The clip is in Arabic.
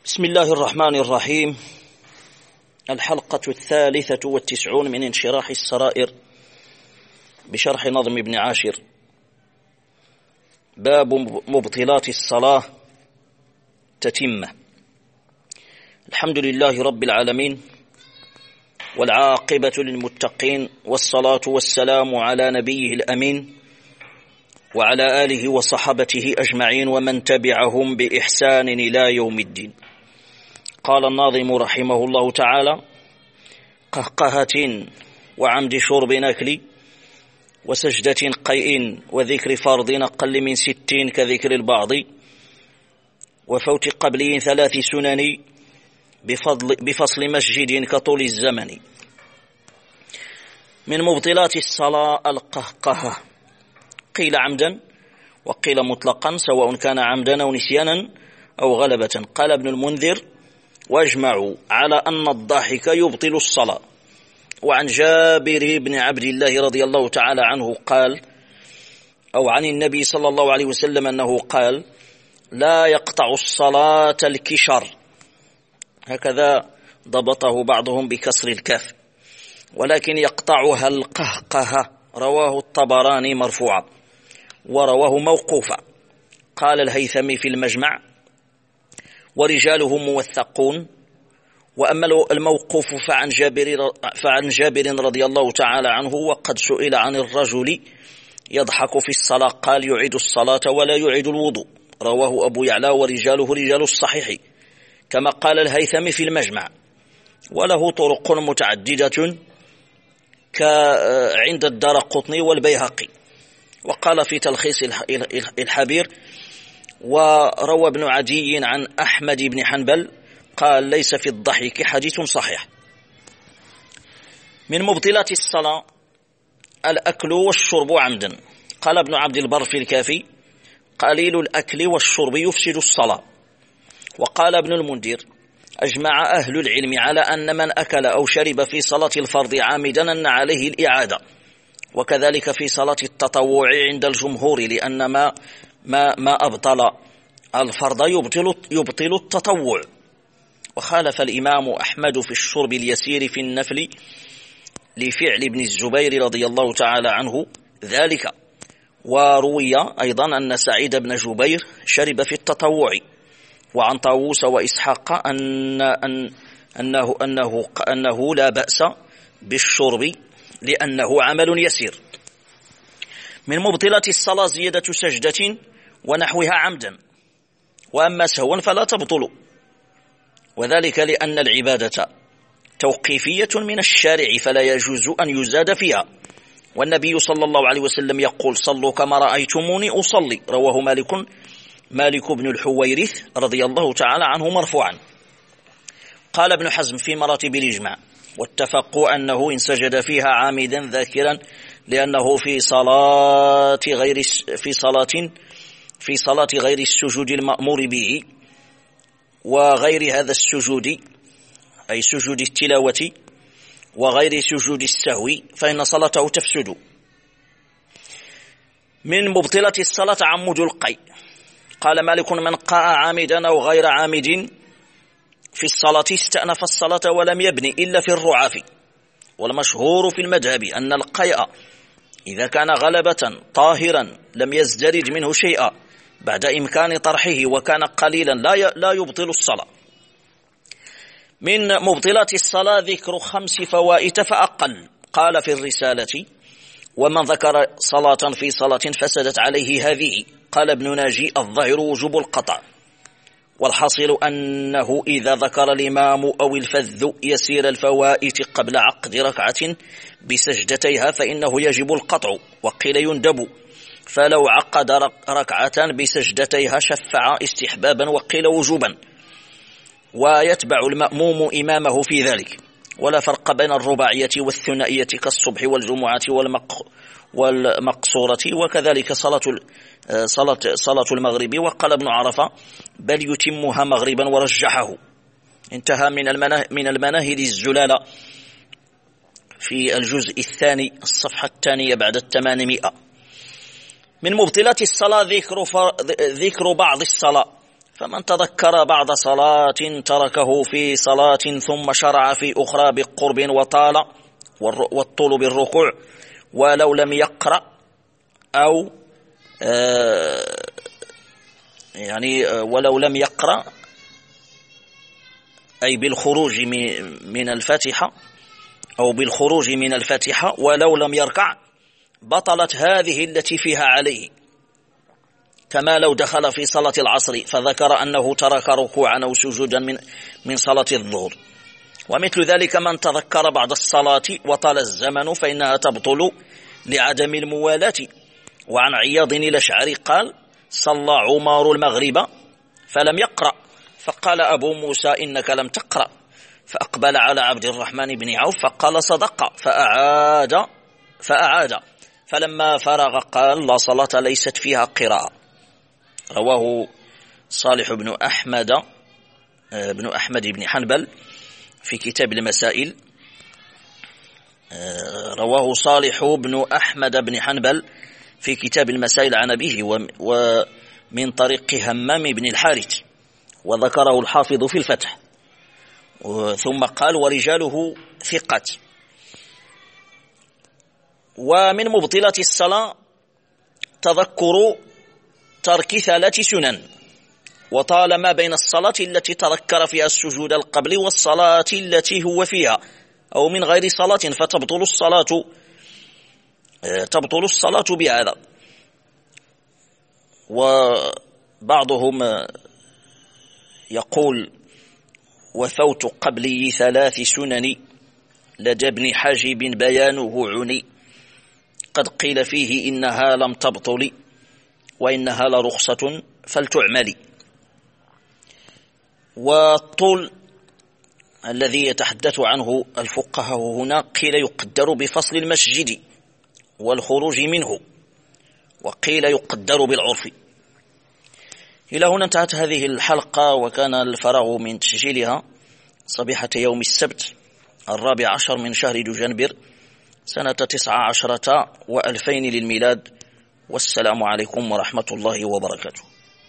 بسم الله الرحمن الرحيم. الحلقة 93 من انشراح السرائر بشرح نظم ابن عاشر. باب مبطلات الصلاة تتمة. الحمد لله رب العالمين، والعاقبة للمتقين، والصلاة والسلام على نبيه الأمين وعلى آله وصحبته أجمعين ومن تبعهم بإحسان إلى يوم الدين. قال الناظم رحمه الله تعالى: قهقهة وعمد شرب أكل وسجدة قيء وذكر فرض أقل من 60 كذكر البعض وفوت قبلي 3 سنن بفصل مسجد كطول الزمن. من مبطلات الصلاة القهقهة، قيل عمدا وقيل مطلقا سواء كان عمدا أو نسيانا أو غلبة. قال ابن المنذر: واجمعوا على أن الضاحك يبطل الصلاة. وعن جابر بن عبد الله رضي الله تعالى عنه قال، أو عن النبي صلى الله عليه وسلم أنه قال: لا يقطع الصلاة الكشر، هكذا ضبطه بعضهم بكسر الكاف، ولكن يقطعها القهقهة. رواه الطبراني مرفوعا ورواه موقوفا. قال الهيثمي في المجمع: ورجاله موثقون. وأما الموقوف فعن جابر رضي الله تعالى عنه: وقد سئل عن الرجل يضحك في الصلاة قال: يعيد الصلاة ولا يعيد الوضوء. رواه أبو يعلى ورجاله رجال الصحيح، كما قال الهيثمي في المجمع، وله طرق متعددة عند الدارقطني والبيهقي. وقال في تلخيص الحبير: وروى ابن عدي عن أحمد بن حنبل قال: ليس في الضحك حديث صحيح. من مبطلات الصلاة الأكل والشرب عمدا. قال ابن عبد البر في الكافي: قليل الأكل والشرب يفسد الصلاة. وقال ابن المنذر: أجمع أهل العلم على أن من أكل أو شرب في صلاة الفرض عامدا أن عليه الإعادة، وكذلك في صلاة التطوع عند الجمهور، لأن ما أبطل الفرض يبطل التطوع. وخالف الإمام أحمد في الشرب اليسير في النفل لفعل ابن الزبير رضي الله تعالى عنه ذلك. وروي أيضا أن سعيد بن جبير شرب في التطوع. وعن طاووس وإسحاق أنه لا بأس بالشرب لأنه عمل يسير. من مبطلات الصلاة زيادة سجدة ونحوها عمدا، وأما سهوا فلا تبطل، وذلك لأن العبادة توقيفية من الشارع فلا يجوز أن يزاد فيها. والنبي صلى الله عليه وسلم يقول: صلوا كما رأيتموني أصلي. رواه مالك بن الحويرث رضي الله تعالى عنه مرفوعا. قال ابن حزم في مراتب الإجماع: واتفقوا أنه إن سجد فيها عامدا ذاكرا لأنه في صلاة غير السجود المأمور به وغير هذا السجود، أي سجود التلاوة، وغير سجود السهو، فإن صلاته تفسد. من مبطلة الصلاة عمد القيء. قال مالك: من قاء عامدا أو غير عامد في الصلاة استأنف الصلاة ولم يبني إلا في الرعاف. والمشهور في المذهب أن القيء إذا كان غلبة طاهرا لم يزدرج منه شيئا بعد إمكان طرحه، وكان قليلا لا يبطل الصلاة. من مبطلات الصلاة ذكر 5 فوائت فأقل. قال في الرسالة: ومن ذكر صلاة في صلاة فسدت عليه هذه. قال ابن ناجي: الظاهر وجوب القطع، والحاصل أنه إذا ذكر الإمام أو الفذ يسير الفوائت قبل عقد ركعة بسجدتيها فإنه يجب القطع. وقيل يندب، فلو عقد ركعة بسجدتيها شفع استحبابا، وقيل وجوبا، ويتبع المأموم إمامه في ذلك. ولا فرق بين الرباعية والثنائية كالصبح والجمعة والمقصورة، وكذلك صلاة المغرب. وقال ابن عرفة: بل يتمها مغربا ورجحه. انتهى من المناهل الزلالة في الجزء الثاني الصفحة 2 بعد 800. من مبطلات الصلاة ذكر بعض الصلاة، فمن تذكر بعد صلاة تركه في صلاة ثم شرع في أخرى بقرب وطال والطول بالركوع ولو لم يقرأ أو ولو لم يقرأ أي بالخروج من الفاتحة أو بالخروج من الفاتحة ولو لم يركع بطلت هذه التي فيها عليه، كما لو دخل في صلاة العصر فذكر أنه ترك ركوعا أو سجودا من صلاة الظهر. ومثل ذلك من تذكر بعد الصلاة وطال الزمن فإنها تبطل لعدم الموالاة. وعن عياض الأشعري قال: صلى عمر المغرب فلم يقرأ، فقال أبو موسى: إنك لم تقرأ، فأقبل على عبد الرحمن بن عوف فقال: صدق، فأعاد فلما فرغ قال: لا صلاة ليست فيها قراءة. رواه صالح بن أحمد بن حنبل في كتاب المسائل. رواه صالح بن أحمد بن حنبل في كتاب المسائل عن أبيه ومن طريق همام بن الحارث، وذكره الحافظ في الفتح. ثم قال: ورجاله ثقات. ومن مبطلات الصلاة تذكر ترك 3 سنن، وطالما بين الصلاة التي تذكر فيها السجود القبلي والصلاة التي هو فيها أو من غير صلاة فتبطل الصلاة بهذا. وبعضهم يقول: وفوت قبلي 3 سنن لدى ابن حاجب بيانه عني، قد قيل فيه إنها لم تبطل وإنها لرخصة فلتعمل. والطول الذي يتحدث عنه الفقهاء هنا قيل يقدر بفصل المسجد والخروج منه، وقيل يقدر بالعرف. إلى هنا انتهت هذه الحلقة، وكان الفراغ من تسجيلها صبيحة يوم السبت 14 من شهر دجنبر سنة 19 و2000 للميلاد. والسلام عليكم ورحمة الله وبركاته.